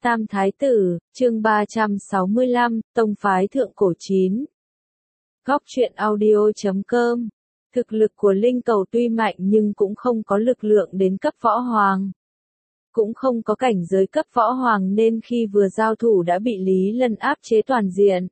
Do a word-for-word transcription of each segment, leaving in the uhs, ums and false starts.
Tam Thái Tử, chương ba trăm sáu mươi lăm, Tông phái Thượng Cổ chín. Góc truyện audio chấm com. Thực lực của Linh Cầu tuy mạnh nhưng cũng không có lực lượng đến cấp võ hoàng. Cũng không có cảnh giới cấp võ hoàng nên khi vừa giao thủ đã bị Lý Lân áp chế toàn diện.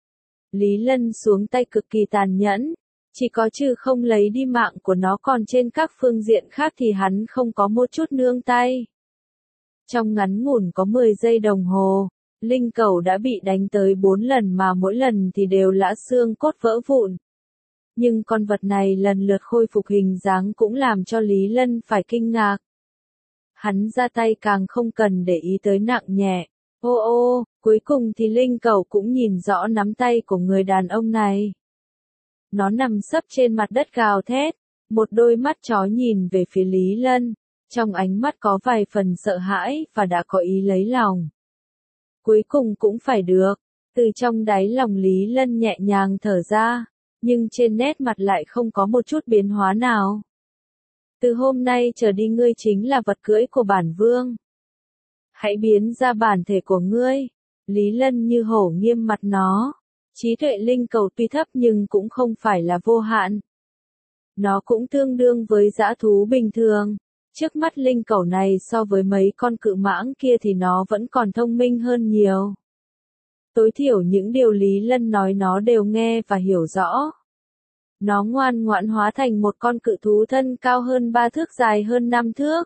Lý Lân xuống tay cực kỳ tàn nhẫn. Chỉ có trừ không lấy đi mạng của nó, còn trên các phương diện khác thì hắn không có một chút nương tay. Trong ngắn ngủn có mười giây đồng hồ, Linh Cầu đã bị đánh tới bốn lần mà mỗi lần thì đều lã xương cốt vỡ vụn. Nhưng con vật này lần lượt khôi phục hình dáng cũng làm cho Lý Lân phải kinh ngạc. Hắn ra tay càng không cần để ý tới nặng nhẹ. Ô ô, cuối cùng thì Linh Cầu cũng nhìn rõ nắm tay của người đàn ông này. Nó nằm sấp trên mặt đất gào thét, một đôi mắt chó nhìn về phía Lý Lân. Trong ánh mắt có vài phần sợ hãi và đã có ý lấy lòng. Cuối cùng cũng phải được. Từ trong đáy lòng Lý Lân nhẹ nhàng thở ra, nhưng trên nét mặt lại không có một chút biến hóa nào. Từ hôm nay trở đi ngươi chính là vật cưỡi của bản vương. Hãy biến ra bản thể của ngươi. Lý Lân như hổ nghiêm mặt nó. Trí tuệ Linh Cầu tuy thấp nhưng cũng không phải là vô hạn. Nó cũng tương đương với dã thú bình thường. Trước mắt Linh Cầu này so với mấy con cự mãng kia thì nó vẫn còn thông minh hơn nhiều. Tối thiểu những điều Lý Lân nói nó đều nghe và hiểu rõ. Nó ngoan ngoãn hóa thành một con cự thú thân cao hơn ba thước, dài hơn năm thước.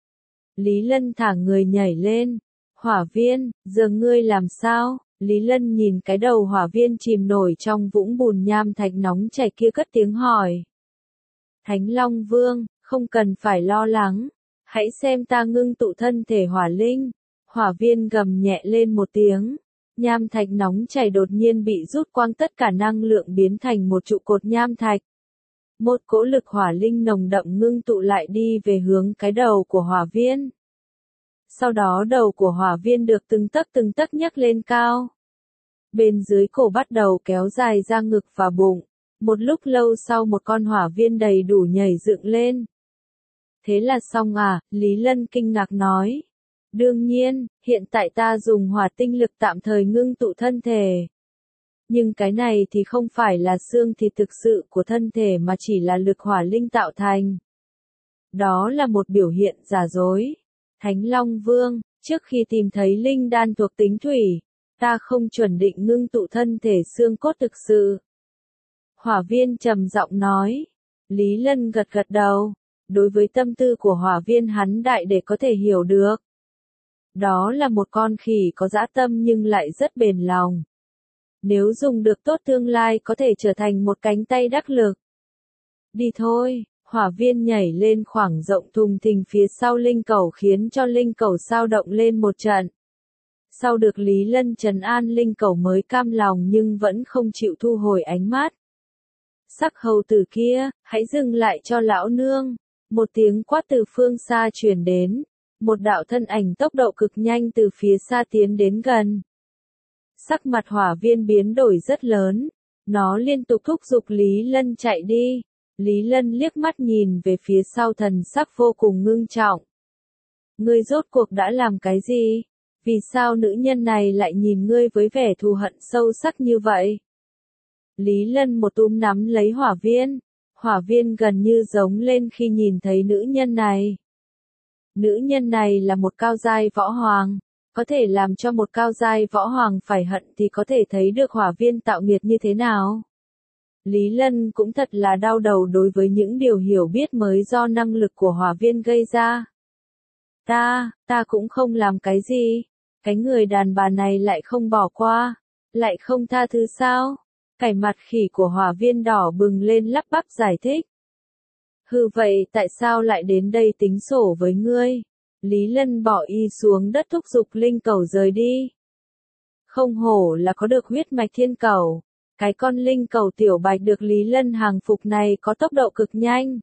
Lý Lân thả người nhảy lên. Hỏa viên, giờ ngươi làm sao? Lý Lân nhìn cái đầu hỏa viên chìm nổi trong vũng bùn nham thạch nóng chảy kia cất tiếng hỏi. Thánh Long Vương, không cần phải lo lắng. Hãy xem ta ngưng tụ thân thể hỏa linh. Hỏa viên gầm nhẹ lên một tiếng. Nham thạch nóng chảy đột nhiên bị rút quang, tất cả năng lượng biến thành một trụ cột nham thạch. Một cỗ lực hỏa linh nồng đậm ngưng tụ lại đi về hướng cái đầu của hỏa viên. Sau đó đầu của hỏa viên được từng tấc từng tấc nhấc lên cao. Bên dưới cổ bắt đầu kéo dài ra ngực và bụng. Một lúc lâu sau một con hỏa viên đầy đủ nhảy dựng lên. Thế là xong à? Lý Lân kinh ngạc nói. Đương nhiên, hiện tại ta dùng hỏa tinh lực tạm thời ngưng tụ thân thể. Nhưng cái này thì không phải là xương thịt thực sự của thân thể mà chỉ là lực hỏa linh tạo thành. Đó là một biểu hiện giả dối. Thánh Long Vương, trước khi tìm thấy linh đan thuộc tính thủy, ta không chuẩn định ngưng tụ thân thể xương cốt thực sự. Hỏa viên trầm giọng nói. Lý Lân gật gật đầu. Đối với tâm tư của hỏa viên hắn đại để có thể hiểu được. Đó là một con khỉ có dã tâm nhưng lại rất bền lòng. Nếu dùng được tốt tương lai có thể trở thành một cánh tay đắc lực. Đi thôi, hỏa viên nhảy lên khoảng rộng thùng thình phía sau Linh Cầu khiến cho Linh Cầu xao động lên một trận. Sau được Lý Lân trấn an, Linh Cầu mới cam lòng nhưng vẫn không chịu thu hồi ánh mắt. Sắc hầu tử kia, hãy dừng lại cho lão nương. Một tiếng quát từ phương xa truyền đến. Một đạo thân ảnh tốc độ cực nhanh từ phía xa tiến đến gần. Sắc mặt hỏa viên biến đổi rất lớn. Nó liên tục thúc giục Lý Lân chạy đi. Lý Lân liếc mắt nhìn về phía sau, thần sắc vô cùng ngưng trọng. Ngươi rốt cuộc đã làm cái gì? Vì sao nữ nhân này lại nhìn ngươi với vẻ thù hận sâu sắc như vậy? Lý Lân một túm nắm lấy hỏa viên. Hỏa viên gần như giống lên khi nhìn thấy nữ nhân này. Nữ nhân này là một cao giai võ hoàng. Có thể làm cho một cao giai võ hoàng phải hận thì có thể thấy được hỏa viên tạo nghiệt như thế nào. Lý Lân cũng thật là đau đầu đối với những điều hiểu biết mới do năng lực của hỏa viên gây ra. Ta, ta cũng không làm cái gì. Cái người đàn bà này lại không bỏ qua. Lại không tha thứ sao? Cái mặt khỉ của hỏa viên đỏ bừng lên lắp bắp giải thích. Hừ, vậy tại sao lại đến đây tính sổ với ngươi? Lý Lân bỏ y xuống đất thúc giục Linh Cầu rời đi. Không hổ là có được huyết mạch thiên cầu. Cái con Linh Cầu tiểu bạch được Lý Lân hàng phục này có tốc độ cực nhanh.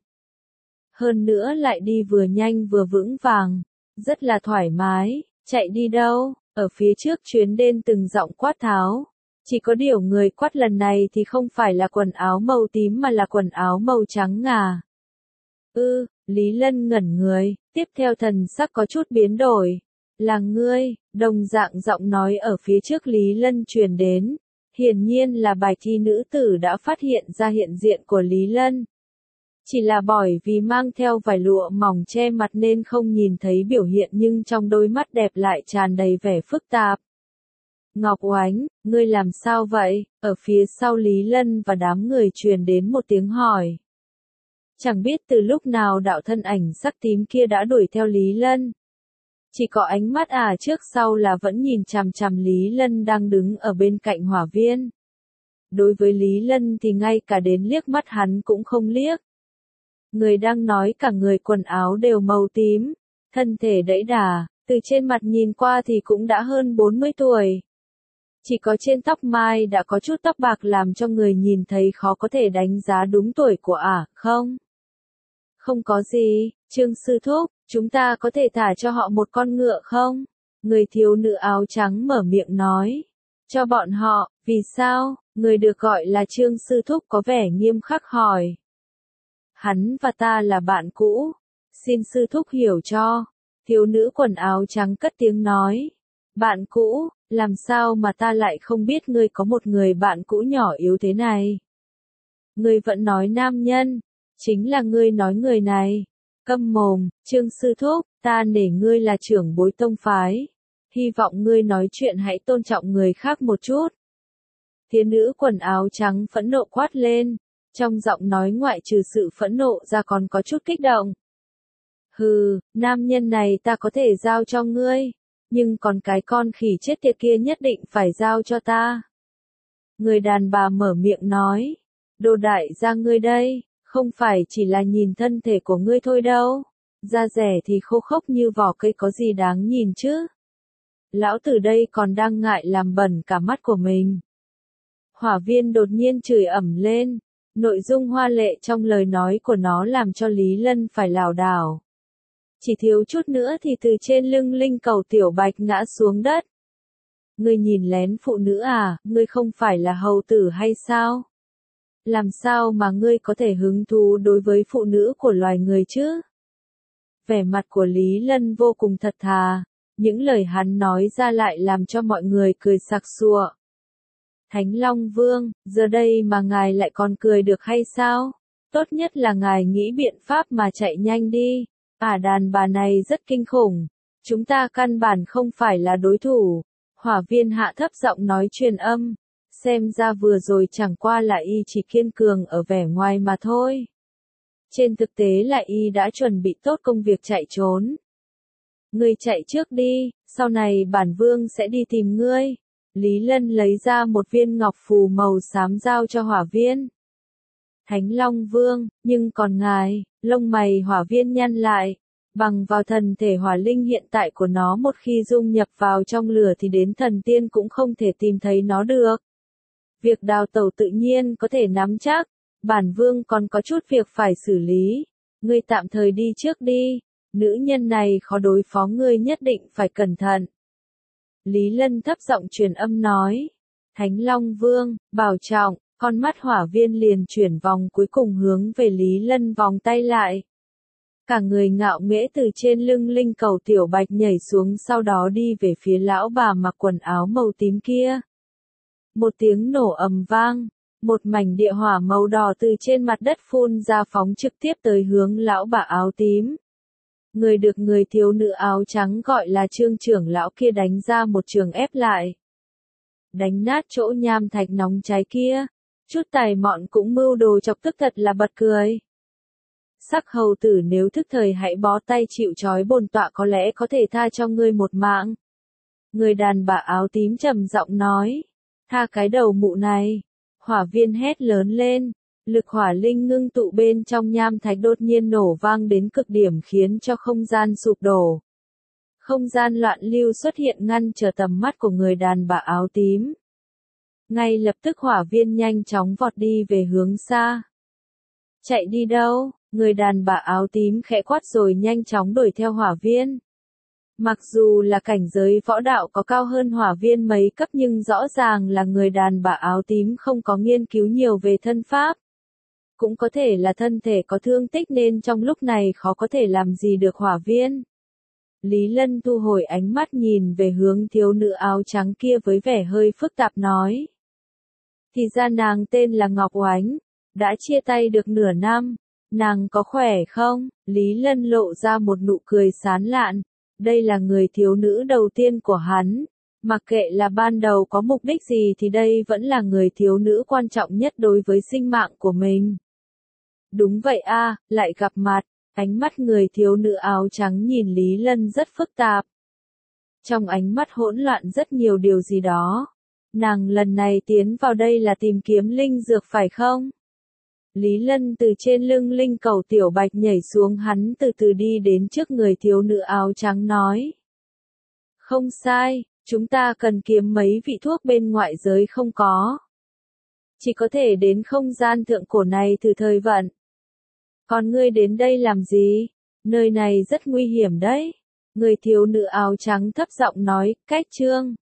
Hơn nữa lại đi vừa nhanh vừa vững vàng. Rất là thoải mái. Chạy đi đâu? Ở phía trước chuyến đến từng giọng quát tháo. Chỉ có điều người quát lần này thì không phải là quần áo màu tím mà là quần áo màu trắng ngà. Ư, ừ, Lý Lân ngẩn người, tiếp theo thần sắc có chút biến đổi. Là ngươi, Đồng dạng giọng nói ở phía trước Lý Lân truyền đến. Hiển nhiên là bài thi nữ tử đã phát hiện ra hiện diện của Lý Lân. Chỉ là bởi vì mang theo vài lụa mỏng che mặt nên không nhìn thấy biểu hiện, nhưng trong đôi mắt đẹp lại tràn đầy vẻ phức tạp. Ngọc Oánh, ngươi làm sao vậy? Ở phía sau Lý Lân và đám người truyền đến một tiếng hỏi. Chẳng biết từ lúc nào đạo thân ảnh sắc tím kia đã đuổi theo Lý Lân. Chỉ có ánh mắt à trước sau là vẫn nhìn chằm chằm Lý Lân đang đứng ở bên cạnh Hỏa Viên. Đối với Lý Lân thì ngay cả đến liếc mắt hắn cũng không liếc. Người đang nói cả người quần áo đều màu tím, thân thể đẫy đà, từ trên mặt nhìn qua thì cũng đã hơn bốn mươi tuổi. Chỉ có trên tóc mai đã có chút tóc bạc làm cho người nhìn thấy khó có thể đánh giá đúng tuổi của ả, không? Không có gì, Trương sư thúc, chúng ta có thể thả cho họ một con ngựa không? Người thiếu nữ áo trắng mở miệng nói. Cho bọn họ, vì sao? Người được gọi là Trương sư thúc có vẻ nghiêm khắc hỏi. Hắn và ta là bạn cũ, xin sư thúc hiểu cho. Thiếu nữ quần áo trắng cất tiếng nói. Bạn cũ, làm sao mà ta lại không biết ngươi có một người bạn cũ nhỏ yếu thế này? Ngươi vẫn nói nam nhân, chính là ngươi nói người này. Câm mồm, Trương sư thúc, ta nể ngươi là trưởng bối tông phái. Hy vọng ngươi nói chuyện hãy tôn trọng người khác một chút. Thiếu nữ quần áo trắng phẫn nộ quát lên. Trong giọng nói ngoại trừ sự phẫn nộ ra còn có chút kích động. Hừ, nam nhân này ta có thể giao cho ngươi, nhưng còn cái con khỉ chết tiệt kia nhất định phải giao cho ta. Người đàn bà mở miệng nói, đồ đại gia ngươi đây, không phải chỉ là nhìn thân thể của ngươi thôi đâu, da rẻ thì khô khốc như vỏ cây có gì đáng nhìn chứ. Lão tử đây còn đang ngại làm bẩn cả mắt của mình. Hỏa Viên đột nhiên chửi ẩm lên. Nội dung hoa lệ trong lời nói của nó làm cho Lý Lân phải lảo đảo. Chỉ thiếu chút nữa thì từ trên lưng linh cầu tiểu bạch ngã xuống đất. Ngươi nhìn lén phụ nữ à, ngươi không phải là hầu tử hay sao? Làm sao mà ngươi có thể hứng thú đối với phụ nữ của loài người chứ? Vẻ mặt của Lý Lân vô cùng thật thà, những lời hắn nói ra lại làm cho mọi người cười sặc sụa. Thánh Long Vương, giờ đây mà ngài lại còn cười được hay sao? Tốt nhất là ngài nghĩ biện pháp mà chạy nhanh đi. À đàn bà này rất kinh khủng. Chúng ta căn bản không phải là đối thủ. Hỏa Viên hạ thấp giọng nói truyền âm. Xem ra vừa rồi chẳng qua là y chỉ kiên cường ở vẻ ngoài mà thôi. Trên thực tế là y đã chuẩn bị tốt công việc chạy trốn. Ngươi chạy trước đi, sau này bản vương sẽ đi tìm ngươi. Lý Lân lấy ra một viên ngọc phù màu xám giao cho Hỏa Viên. Thánh Long Vương, nhưng còn ngài, lông mày Hỏa Viên nhăn lại. Bằng vào thần thể hỏa linh hiện tại của nó, một khi dung nhập vào trong lửa thì đến thần tiên cũng không thể tìm thấy nó được. Việc đào tẩu tự nhiên có thể nắm chắc, bản vương còn có chút việc phải xử lý. Ngươi tạm thời đi trước đi, nữ nhân này khó đối phó, ngươi nhất định phải cẩn thận. Lý Lân thấp giọng truyền âm nói. Thánh Long Vương, bảo trọng, con mắt Hỏa Viên liền chuyển vòng cuối cùng hướng về Lý Lân vòng tay lại. Cả người ngạo nghễ từ trên lưng linh cầu tiểu bạch nhảy xuống, sau đó đi về phía lão bà mặc quần áo màu tím kia. Một tiếng nổ ầm vang, một mảnh địa hỏa màu đỏ từ trên mặt đất phun ra phóng trực tiếp tới hướng lão bà áo tím. Người được người thiếu nữ áo trắng gọi là Trương trưởng lão kia đánh ra một trường ép lại. Đánh nát chỗ nham thạch nóng cháy kia. Chút tài mọn cũng mưu đồ chọc tức thật là bật cười. Sắc hầu tử, nếu thức thời hãy bó tay chịu trói, bổn tọa có lẽ có thể tha cho ngươi một mạng. Người đàn bà áo tím trầm giọng nói. Tha cái đầu mụ này. Hỏa Viên hét lớn lên. Lực hỏa linh ngưng tụ bên trong nham thạch đột nhiên nổ vang đến cực điểm, khiến cho không gian sụp đổ. Không gian loạn lưu xuất hiện ngăn trở tầm mắt của người đàn bà áo tím. Ngay lập tức Hỏa Viên nhanh chóng vọt đi về hướng xa. Chạy đi đâu? Người đàn bà áo tím khẽ quát rồi nhanh chóng đuổi theo Hỏa Viên. Mặc dù là cảnh giới võ đạo có cao hơn Hỏa Viên mấy cấp, nhưng rõ ràng là người đàn bà áo tím không có nghiên cứu nhiều về thân pháp. Cũng có thể là thân thể có thương tích nên trong lúc này khó có thể làm gì được Hỏa Viên. Lý Lân thu hồi ánh mắt nhìn về hướng thiếu nữ áo trắng kia với vẻ hơi phức tạp nói. Thì ra nàng tên là Ngọc Oánh, đã chia tay được nửa năm, nàng có khỏe không? Lý Lân lộ ra một nụ cười sán lạn, đây là người thiếu nữ đầu tiên của hắn, mặc kệ là ban đầu có mục đích gì thì đây vẫn là người thiếu nữ quan trọng nhất đối với sinh mạng của mình. Đúng vậy a, lại gặp mặt, ánh mắt người thiếu nữ áo trắng nhìn Lý Lân rất phức tạp. Trong ánh mắt hỗn loạn rất nhiều điều gì đó. Nàng lần này tiến vào đây là tìm kiếm linh dược phải không? Lý Lân từ trên lưng linh cầu tiểu bạch nhảy xuống, hắn từ từ đi đến trước người thiếu nữ áo trắng nói. Không sai, chúng ta cần kiếm mấy vị thuốc bên ngoại giới không có. Chỉ có thể đến không gian thượng cổ này thử thời vận. Còn ngươi đến đây làm gì? Nơi này rất nguy hiểm đấy. Người thiếu nữ áo trắng thấp giọng nói, cách chương.